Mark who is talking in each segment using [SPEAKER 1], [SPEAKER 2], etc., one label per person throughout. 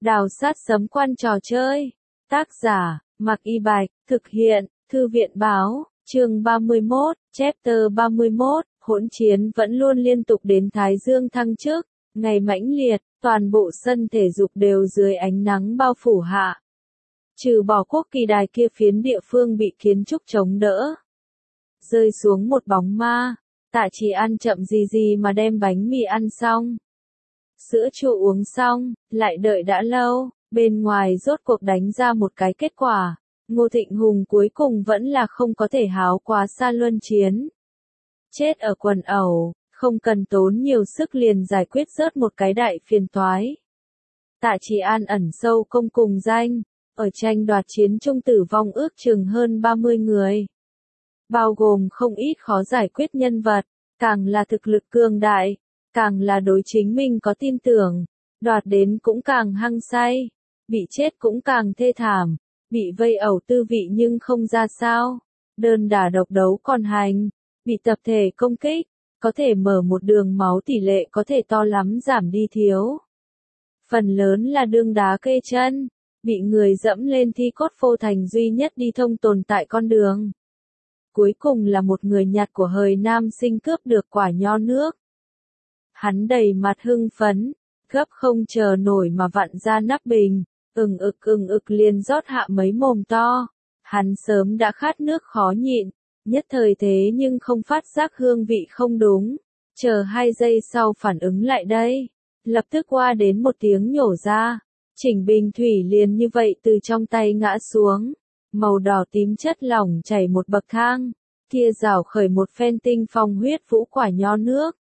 [SPEAKER 1] Đào sát sấm quan trò chơi. Tác giả, Mạc Y Bạch, thực hiện, Thư viện Báo, chương 31, chapter 31, hỗn chiến vẫn luôn liên tục đến Thái Dương thăng chức, ngày mãnh liệt, toàn bộ sân thể dục đều dưới ánh nắng bao phủ hạ. Trừ bỏ quốc kỳ đài kia phiến địa phương bị kiến trúc chống đỡ. Rơi xuống một bóng ma, Tạ Chỉ ăn chậm gì mà đem bánh mì ăn xong. Sữa chua uống xong, lại đợi đã lâu, bên ngoài rốt cuộc đánh ra một cái kết quả. Ngô Thịnh Hùng cuối cùng vẫn là không có thể háo quá xa luân chiến. Chết ở quần ẩu, không cần tốn nhiều sức liền giải quyết rớt một cái đại phiền toái. Tạ Chỉ An ẩn sâu công cùng danh, ở tranh đoạt chiến trung tử vong ước chừng hơn 30 người. Bao gồm không ít khó giải quyết nhân vật, càng là thực lực cường đại, càng là đối chính mình có tin tưởng, đoạt đến cũng càng hăng say, bị chết cũng càng thê thảm, bị vây ẩu tư vị nhưng không ra sao, đơn đả độc đấu còn hành, bị tập thể công kích, có thể mở một đường máu tỷ lệ có thể to lắm giảm đi thiếu. Phần lớn là đương đá kê chân, bị người dẫm lên thi cốt phô thành duy nhất đi thông tồn tại con đường. Cuối cùng là một người nhặt của hời nam sinh cướp được quả nho nước. Hắn đầy mặt hưng phấn, gấp không chờ nổi mà vặn ra nắp bình, ừng ực liền rót hạ mấy mồm to. Hắn sớm đã khát nước khó nhịn, nhất thời thế nhưng không phát giác hương vị không đúng. Chờ 2 giây sau phản ứng lại đây, lập tức qua đến một tiếng nhổ ra. Chỉnh bình thủy liền như vậy từ trong tay ngã xuống. Màu đỏ tím chất lỏng chảy một bậc thang, kia rào khởi một phen tinh phong huyết vũ quả nho nước.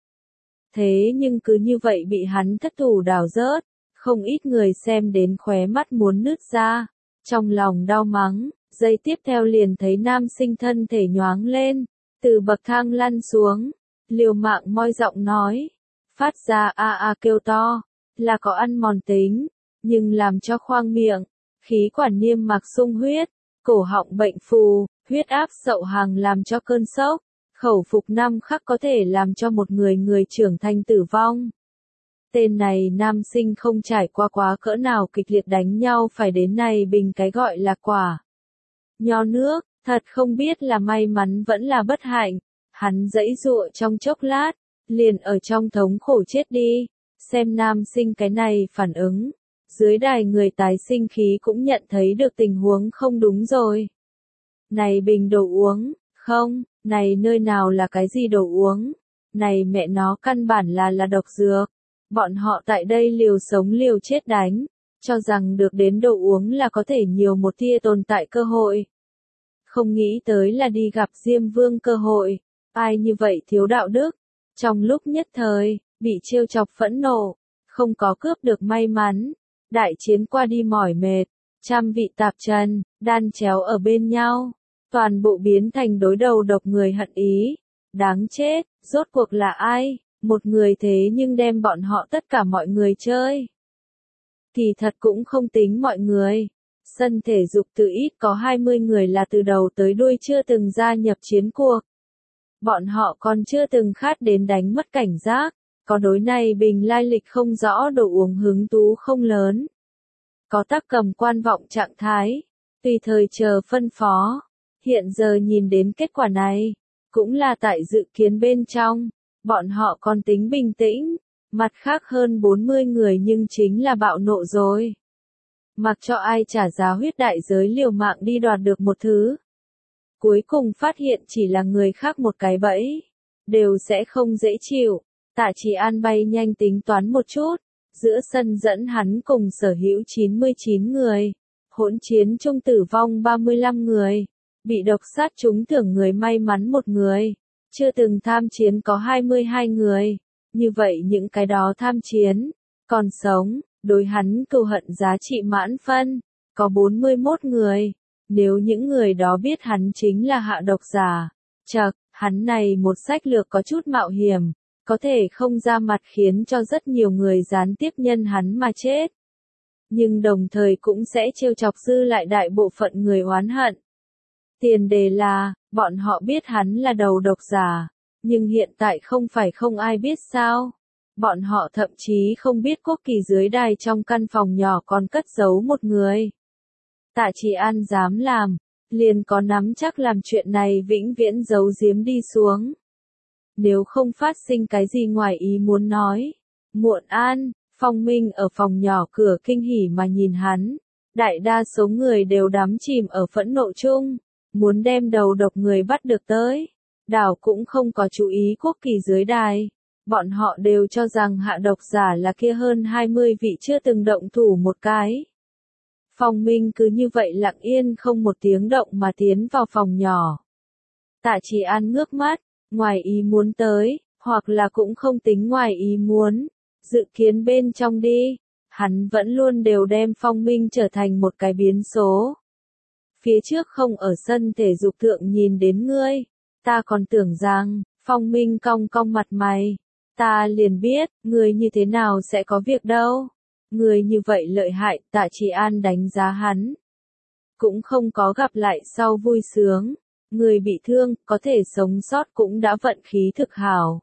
[SPEAKER 1] Thế nhưng cứ như vậy bị hắn thất thủ đào rớt, không ít người xem đến khóe mắt muốn nứt ra, trong lòng đau mắng, giây tiếp theo liền thấy nam sinh thân thể nhoáng lên, từ bậc thang lăn xuống, liều mạng moi giọng nói, phát ra a kêu to, là có ăn mòn tính, nhưng làm cho khoang miệng, khí quản niêm mạc sung huyết, cổ họng bệnh phù, huyết áp sậu hàng làm cho cơn sốc, khẩu phục 5 khắc có thể làm cho một người trưởng thành tử vong. Tên này nam sinh không trải qua quá cỡ nào kịch liệt đánh nhau phải đến này bình cái gọi là quả nho nước, thật không biết là may mắn vẫn là bất hạnh, hắn giãy giụa trong chốc lát, liền ở trong thống khổ chết đi, xem nam sinh cái này phản ứng. Dưới đài người tái sinh khí cũng nhận thấy được tình huống không đúng rồi. Này bình đồ uống, không, này nơi nào là cái gì đồ uống, này mẹ nó căn bản là độc dược. Bọn họ tại đây liều sống liều chết đánh, cho rằng được đến đồ uống là có thể nhiều một tia tồn tại cơ hội. Không nghĩ tới là đi gặp Diêm Vương cơ hội, ai như vậy thiếu đạo đức, trong lúc nhất thời, bị trêu chọc phẫn nộ, không có cướp được may mắn. Đại chiến qua đi mỏi mệt, trăm vị tạp trần, đan chéo ở bên nhau, toàn bộ biến thành đối đầu độc người hận ý. Đáng chết, rốt cuộc là ai? Một người thế nhưng đem bọn họ tất cả mọi người chơi. Thì thật cũng không tính mọi người. Sân thể dục từ ít có 20 người là từ đầu tới đuôi chưa từng gia nhập chiến cuộc. Bọn họ còn chưa từng khát đến đánh mất cảnh giác. Có đối này bình lai lịch không rõ đồ uống hứng thú không lớn. Có tác cầm quan vọng trạng thái, tùy thời chờ phân phó. Hiện giờ nhìn đến kết quả này, cũng là tại dự kiến bên trong, bọn họ còn tính bình tĩnh, mặt khác hơn 40 người nhưng chính là bạo nộ rồi. Mặc cho ai trả giá huyết đại giới liều mạng đi đoạt được một thứ. Cuối cùng phát hiện chỉ là người khác một cái bẫy, đều sẽ không dễ chịu. Tạ Chỉ An bay nhanh tính toán một chút, giữa sân dẫn hắn cùng sở hữu 99 người, hỗn chiến chung tử vong 35 người, bị độc sát trúng thưởng người may mắn 1 người, chưa từng tham chiến có 22 người, như vậy những cái đó tham chiến, còn sống, đối hắn cừu hận giá trị mãn phân, có 41 người, nếu những người đó biết hắn chính là hạ độc giả, chậc, hắn này một sách lược có chút mạo hiểm. Có thể không ra mặt khiến cho rất nhiều người gián tiếp nhân hắn mà chết. Nhưng đồng thời cũng sẽ trêu chọc dư lại đại bộ phận người oán hận. Tiền đề là, bọn họ biết hắn là đầu độc giả, nhưng hiện tại không phải không ai biết sao. Bọn họ thậm chí không biết quốc kỳ dưới đài trong căn phòng nhỏ còn cất giấu một người. Tạ Chỉ An dám làm, liền có nắm chắc làm chuyện này vĩnh viễn giấu giếm đi xuống. Nếu không phát sinh cái gì ngoài ý muốn nói. Muộn an, Phong Minh ở phòng nhỏ cửa kinh hỉ mà nhìn hắn. Đại đa số người đều đắm chìm ở phẫn nộ chung, muốn đem đầu độc người bắt được tới. Đảo cũng không có chú ý quốc kỳ dưới đài. Bọn họ đều cho rằng hạ độc giả là kia hơn 20 vị chưa từng động thủ một cái. Phong Minh cứ như vậy lặng yên không một tiếng động mà tiến vào phòng nhỏ. Tạ Chỉ An ngước mắt, ngoài ý muốn tới, hoặc là cũng không tính ngoài ý muốn, dự kiến bên trong đi. Hắn vẫn luôn đều đem Phong Minh trở thành một cái biến số. Phía trước không ở sân thể dục thượng nhìn đến ngươi, ta còn tưởng rằng, Phong Minh cong cong mặt mày. Ta liền biết, ngươi như thế nào sẽ có việc đâu. Ngươi như vậy lợi hại, Tạ Chỉ An đánh giá hắn. Cũng không có gặp lại sau vui sướng. Người bị thương, có thể sống sót cũng đã vận khí thực hảo.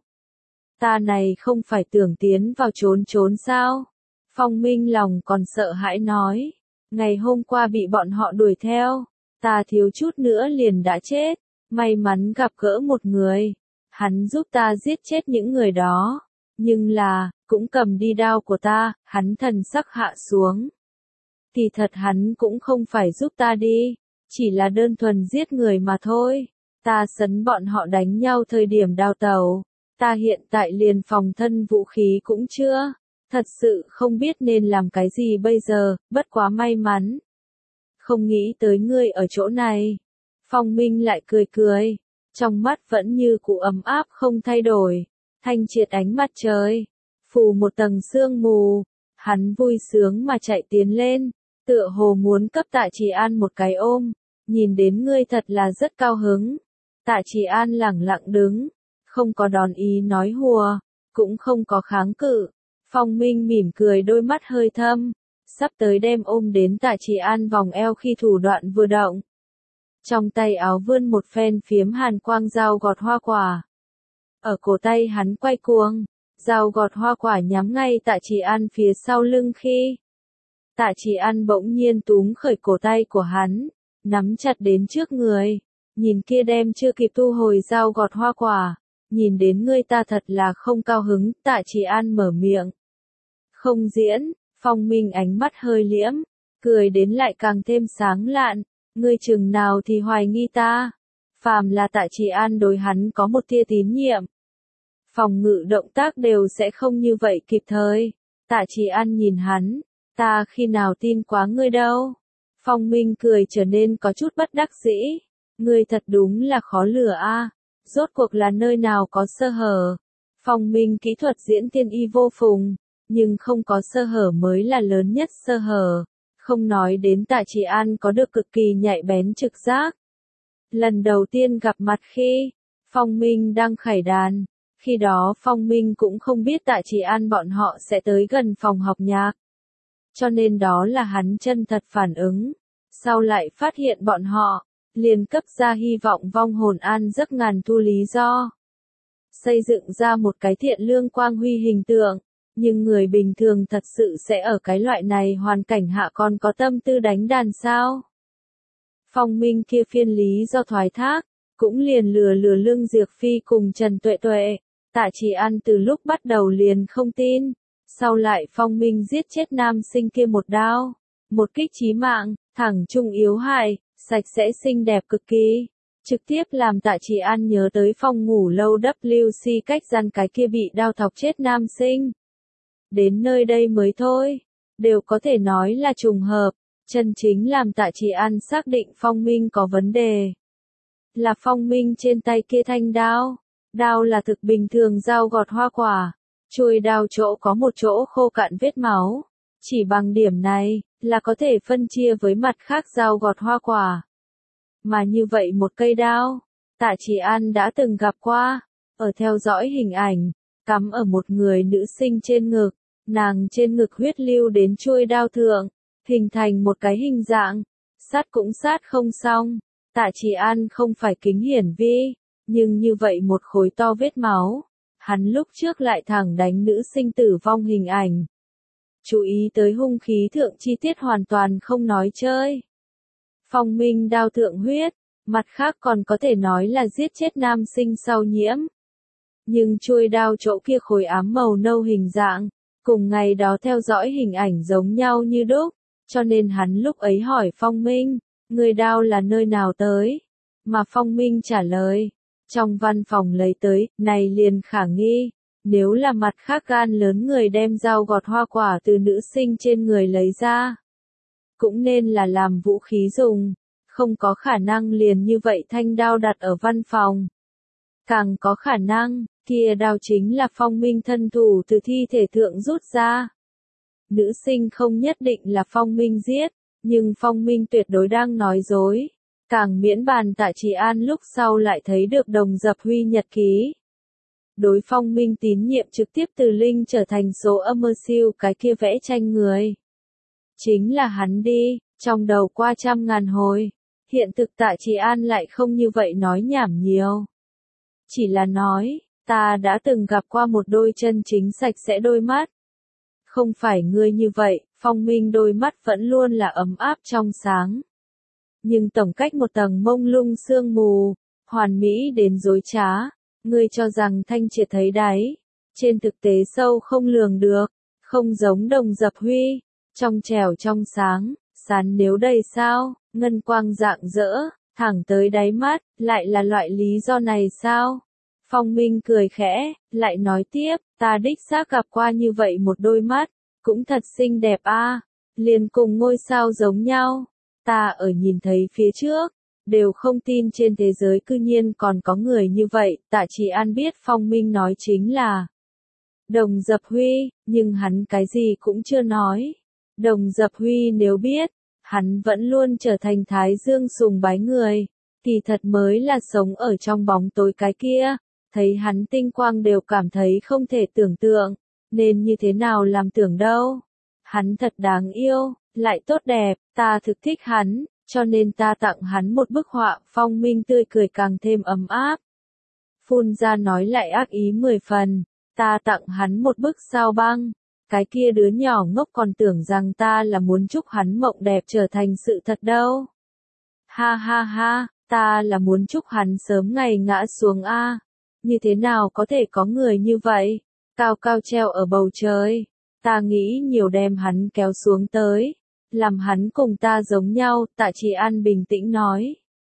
[SPEAKER 1] Ta này không phải tưởng tiến vào trốn sao? Phong Minh lòng còn sợ hãi nói. Ngày hôm qua bị bọn họ đuổi theo. Ta thiếu chút nữa liền đã chết. May mắn gặp gỡ một người. Hắn giúp ta giết chết những người đó. Nhưng là, cũng cầm đi đao của ta, hắn thần sắc hạ xuống. Kỳ thật hắn cũng không phải giúp ta đi. Chỉ là đơn thuần giết người mà thôi. Ta sấn bọn họ đánh nhau thời điểm đào tẩu. Ta hiện tại liền phòng thân vũ khí cũng chưa. Thật sự không biết nên làm cái gì bây giờ, bất quá may mắn. Không nghĩ tới ngươi ở chỗ này. Phong Minh lại cười. Trong mắt vẫn như cũ ấm áp không thay đổi. Thanh triệt ánh mặt trời. Phủ một tầng sương mù. Hắn vui sướng mà chạy tiến lên. Tựa hồ muốn cấp Tạ Chỉ An một cái ôm. Nhìn đến ngươi thật là rất cao hứng. Tạ Chỉ An lẳng lặng đứng. Không có đòn ý nói hùa. Cũng không có kháng cự. Phong Minh mỉm cười đôi mắt hơi thâm. Sắp tới đem ôm đến Tạ Chỉ An vòng eo khi thủ đoạn vừa động. Trong tay áo vươn một phen phiếm hàn quang dao gọt hoa quả. Ở cổ tay hắn quay cuồng. Dao gọt hoa quả nhắm ngay Tạ Chỉ An phía sau lưng khi. Tạ Chỉ An bỗng nhiên túm khởi cổ tay của hắn. Nắm chặt đến trước người. Nhìn kia đem chưa kịp thu hồi dao gọt hoa quả. Nhìn đến ngươi ta thật là không cao hứng. Tạ Chỉ An mở miệng. Không diễn. Phong Minh ánh mắt hơi liễm. Cười đến lại càng thêm sáng lạn. Ngươi chừng nào thì hoài nghi ta. Phàm là Tạ Chỉ An đối hắn có một tia tín nhiệm. Phòng ngự động tác đều sẽ không như vậy kịp thời. Tạ Chỉ An nhìn hắn. Ta khi nào tin quá ngươi đâu. Phong Minh cười trở nên có chút bất đắc dĩ. Ngươi thật đúng là khó lừa a. Rốt cuộc là nơi nào có sơ hở. Phong Minh kỹ thuật diễn tiên y vô phùng. Nhưng không có sơ hở mới là lớn nhất sơ hở. Không nói đến Tạ Chỉ An có được cực kỳ nhạy bén trực giác. Lần đầu tiên gặp mặt khi Phong Minh đang khải đàn. Khi đó Phong Minh cũng không biết Tạ Chỉ An bọn họ sẽ tới gần phòng học nhạc. Cho nên đó là hắn chân thật phản ứng. Sau lại phát hiện bọn họ, liền cấp ra hy vọng vong hồn an giấc ngàn thu lý do. Xây dựng ra một cái thiện lương quang huy hình tượng. Nhưng người bình thường thật sự sẽ ở cái loại này hoàn cảnh hạ còn có tâm tư đánh đàn sao? Phong Minh kia phiên lý do thoái thác, cũng liền lừa Lương Diệc Phi cùng Trần Tuệ Tuệ. Tạ Chỉ An từ lúc bắt đầu liền không tin. Sau lại Phong Minh giết chết nam sinh kia một đao. Một kích chí mạng, thẳng trung yếu hại, sạch sẽ xinh đẹp cực kỳ. Trực tiếp làm Tạ Chỉ An nhớ tới phòng ngủ lâu WC cách gian cái kia bị đao thọc chết nam sinh. Đến nơi đây mới thôi, đều có thể nói là trùng hợp, chân chính làm Tạ Chỉ An xác định Phong Minh có vấn đề. Là Phong Minh trên tay kia thanh đao, đao là thực bình thường dao gọt hoa quả, chuôi đao chỗ có một chỗ khô cạn vết máu, chỉ bằng điểm này, là có thể phân chia với mặt khác dao gọt hoa quả. Mà như vậy một cây đao, Tạ Chỉ An đã từng gặp qua, ở theo dõi hình ảnh. Cắm ở một người nữ sinh trên ngực, nàng trên ngực huyết lưu đến chuôi đao thượng, hình thành một cái hình dạng, sát cũng sát không xong. Tạ Chỉ An không phải kính hiển vi, nhưng như vậy một khối to vết máu, Hắn lúc trước lại thẳng đánh nữ sinh tử vong hình ảnh. Chú ý tới hung khí thượng chi tiết hoàn toàn không nói chơi. Phong minh đao thượng huyết, mặt khác còn có thể nói là giết chết nam sinh sau nhiễm. Nhưng chuôi đao chỗ kia khối ám màu nâu hình dạng, cùng ngày đó theo dõi hình ảnh giống nhau như đúc, cho nên hắn lúc ấy hỏi Phong Minh, người đao là nơi nào tới? Mà Phong Minh trả lời, trong văn phòng lấy tới, này liền khả nghi, nếu là mặt khác gan lớn người đem dao gọt hoa quả từ nữ sinh trên người lấy ra, cũng nên là làm vũ khí dùng, không có khả năng liền như vậy thanh đao đặt ở văn phòng. Càng có khả năng, kia đao chính là Phong Minh thân thủ từ thi thể thượng rút ra. Nữ sinh không nhất định là Phong Minh giết, nhưng Phong Minh tuyệt đối đang nói dối. Càng miễn bàn Tạ Trì An lúc sau lại thấy được Đồng Dập Huy nhật ký. Đối Phong Minh tín nhiệm trực tiếp từ Linh trở thành số âm mơ siêu cái kia vẽ tranh người. Chính là hắn đi, trong đầu qua trăm ngàn hồi. Hiện thực Tạ Trì An lại không như vậy nói nhảm nhiều. Chỉ là nói, ta đã từng gặp qua một đôi chân chính sạch sẽ đôi mắt. Không phải ngươi như vậy, Phong Minh đôi mắt vẫn luôn là ấm áp trong sáng. Nhưng tổng cách một tầng mông lung sương mù, hoàn mỹ đến dối trá, ngươi cho rằng thanh triệt thấy đáy. Trên thực tế sâu không lường được, không giống Đồng Dập Huy, trong trẻo trong sáng, sán nếu đầy sao, ngân quang rạng rỡ, thẳng tới đáy mắt, lại là loại lý do này sao? Phong Minh cười khẽ, lại nói tiếp, ta đích xác gặp qua như vậy một đôi mắt, cũng thật xinh đẹp a, liền cùng ngôi sao giống nhau. Ta ở nhìn thấy phía trước, đều không tin trên thế giới cư nhiên còn có người như vậy. Tạ Trì An biết Phong Minh nói chính là Đồng Dập Huy, nhưng hắn cái gì cũng chưa nói. Đồng Dập Huy nếu biết, hắn vẫn luôn trở thành Thái Dương sùng bái người, kỳ thật mới là sống ở trong bóng tối cái kia, thấy hắn tinh quang đều cảm thấy không thể tưởng tượng, nên như thế nào làm tưởng đâu. Hắn thật đáng yêu, lại tốt đẹp, ta thực thích hắn, cho nên ta tặng hắn một bức họa. Phong Minh tươi cười càng thêm ấm áp. Phun ra nói lại ác ý 10 phần, ta tặng hắn một bức sao băng. Cái kia đứa nhỏ ngốc còn tưởng rằng ta là muốn chúc hắn mộng đẹp trở thành sự thật đâu. Ha ha ha, ta là muốn chúc hắn sớm ngày ngã xuống a. Như thế nào có thể có người như vậy, cao cao treo ở bầu trời. Ta nghĩ nhiều đem hắn kéo xuống tới, làm hắn cùng ta giống nhau. Tạ Trì An bình tĩnh nói.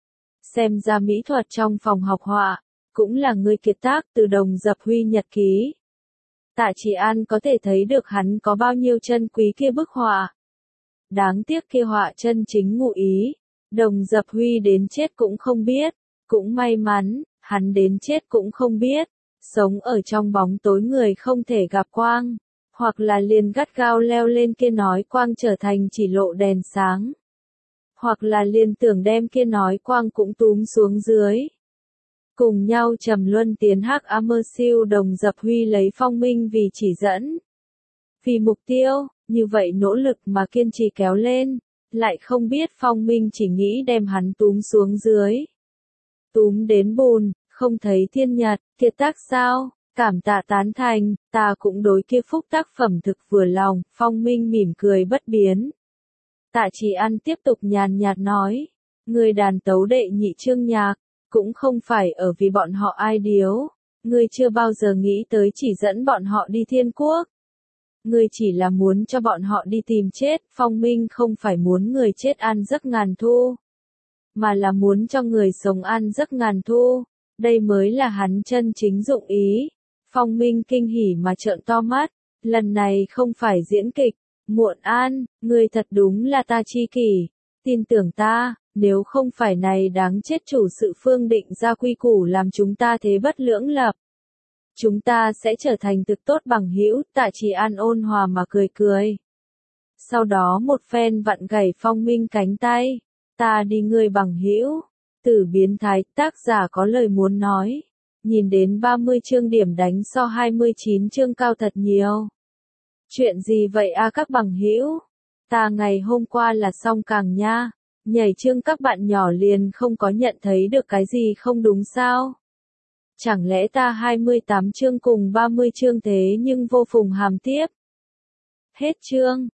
[SPEAKER 1] Xem ra mỹ thuật trong phòng học họa, cũng là ngươi kiệt tác từ Đồng Dập Huy nhật ký. Tạ Trì An có thể thấy được hắn có bao nhiêu chân quý kia bức họa. Đáng tiếc kia họa chân chính ngụ ý, Đồng Dập Huy đến chết cũng không biết, cũng may mắn, hắn đến chết cũng không biết, sống ở trong bóng tối người không thể gặp quang, hoặc là liền gắt gao leo lên kia nói quang trở thành chỉ lộ đèn sáng, hoặc là liền tưởng đem kia nói quang cũng túm xuống dưới. Cùng nhau trầm luân tiến hắc ám mơ siêu. Đồng Dập Huy lấy Phong Minh vì chỉ dẫn, vì mục tiêu, như vậy nỗ lực mà kiên trì kéo lên, lại không biết Phong Minh chỉ nghĩ đem hắn túm xuống dưới. Túm đến bùn, không thấy thiên nhật, kiệt tác sao, cảm tạ tán thành, ta cũng đối kia phúc tác phẩm thực vừa lòng. Phong Minh mỉm cười bất biến. Tạ Trì An tiếp tục nhàn nhạt nói, người đàn tấu đệ nhị chương nhạc, cũng không phải ở vì bọn họ ai điếu, ngươi chưa bao giờ nghĩ tới chỉ dẫn bọn họ đi thiên quốc. Ngươi chỉ là muốn cho bọn họ đi tìm chết. Phong Minh không phải muốn người chết ăn giấc ngàn thu, mà là muốn cho người sống ăn giấc ngàn thu, đây mới là hắn chân chính dụng ý. Phong Minh kinh hỉ mà trợn to mắt, lần này không phải diễn kịch. Muộn An, ngươi thật đúng là ta chi kỷ, tin tưởng ta, nếu không phải này đáng chết chủ sự Phương định ra quy củ làm chúng ta thế bất lưỡng lập, chúng ta sẽ trở thành thực tốt bằng hữu. Tạ Trì An ôn hòa mà cười cười. Sau đó một phen vặn gảy Phong Minh cánh tay, ta đi ngươi bằng hữu. Tử biến thái, tác giả có lời muốn nói. Nhìn đến 30 chương điểm đánh so 29 chương cao thật nhiều. Chuyện gì vậy a các bằng hữu? Ta ngày hôm qua là xong càng nha. Nhảy chương các bạn nhỏ liền không có nhận thấy được cái gì không đúng sao? Chẳng lẽ ta 28 chương cùng 30 chương thế nhưng vô phùng hàm tiếp. Hết chương.